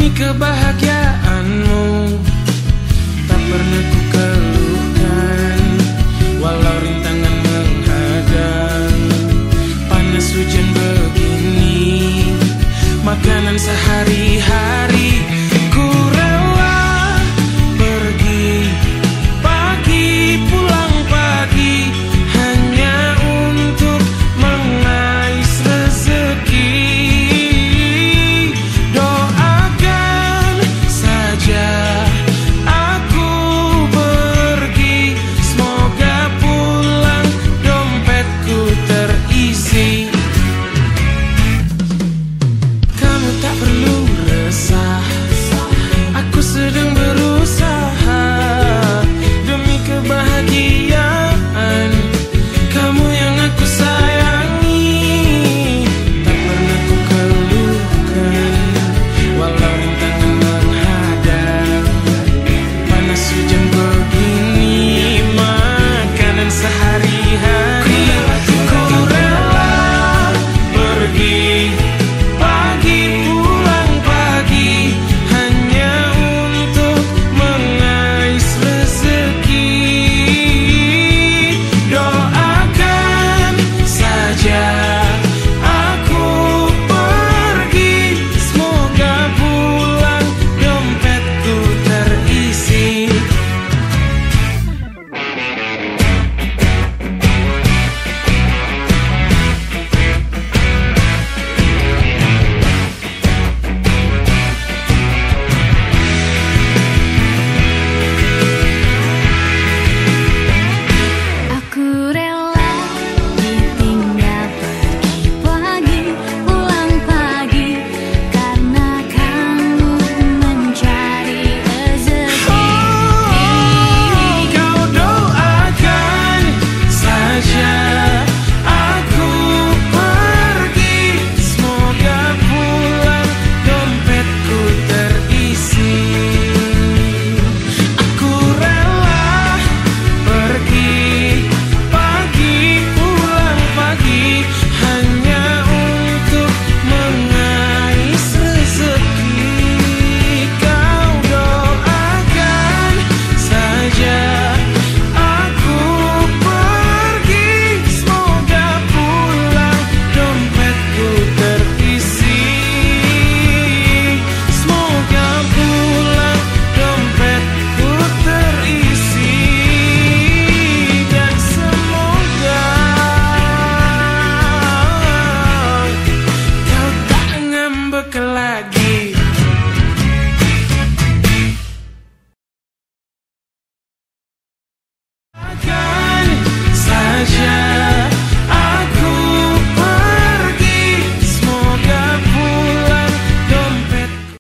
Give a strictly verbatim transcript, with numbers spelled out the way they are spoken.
Demi kebahagiaanmu tak pernah ku keluhkan, walau rintangan menghadang, panas hujan begini, makanan sehari-hari. Ku rela pergi pagi pulang pagi hanya untuk mengais rezeki. Doakan saja aku pergi, semoga pulang dompetku terisi. Kamu tak perlu resah, aku sedang berusaha demi kebahagiaan kamu yang aku sayangi. Tak pernah ku keluhkan, walau rintangan menghadang, panas hujan begini, makanan sehari-hari. Ku rela pergi pagi pulang pagi hanya untuk mengais rezeki. Doakan saja aku pergi, semoga pulang dompetku terisi. Aku rela ditinggal pergi pagi pulang pagi karena kamu mencari rezeki. Kau doakan saja aku pergi, semoga pulang dompetku terisi. Aku rela pergi pagi pulang pagi hanya untuk mengais rezeki. Kau doakan saja aku pergi, semoga pulang dompetku terisi. Semoga pulang dompetku terisi, dan semoga kau tak ngambek lagi. Agar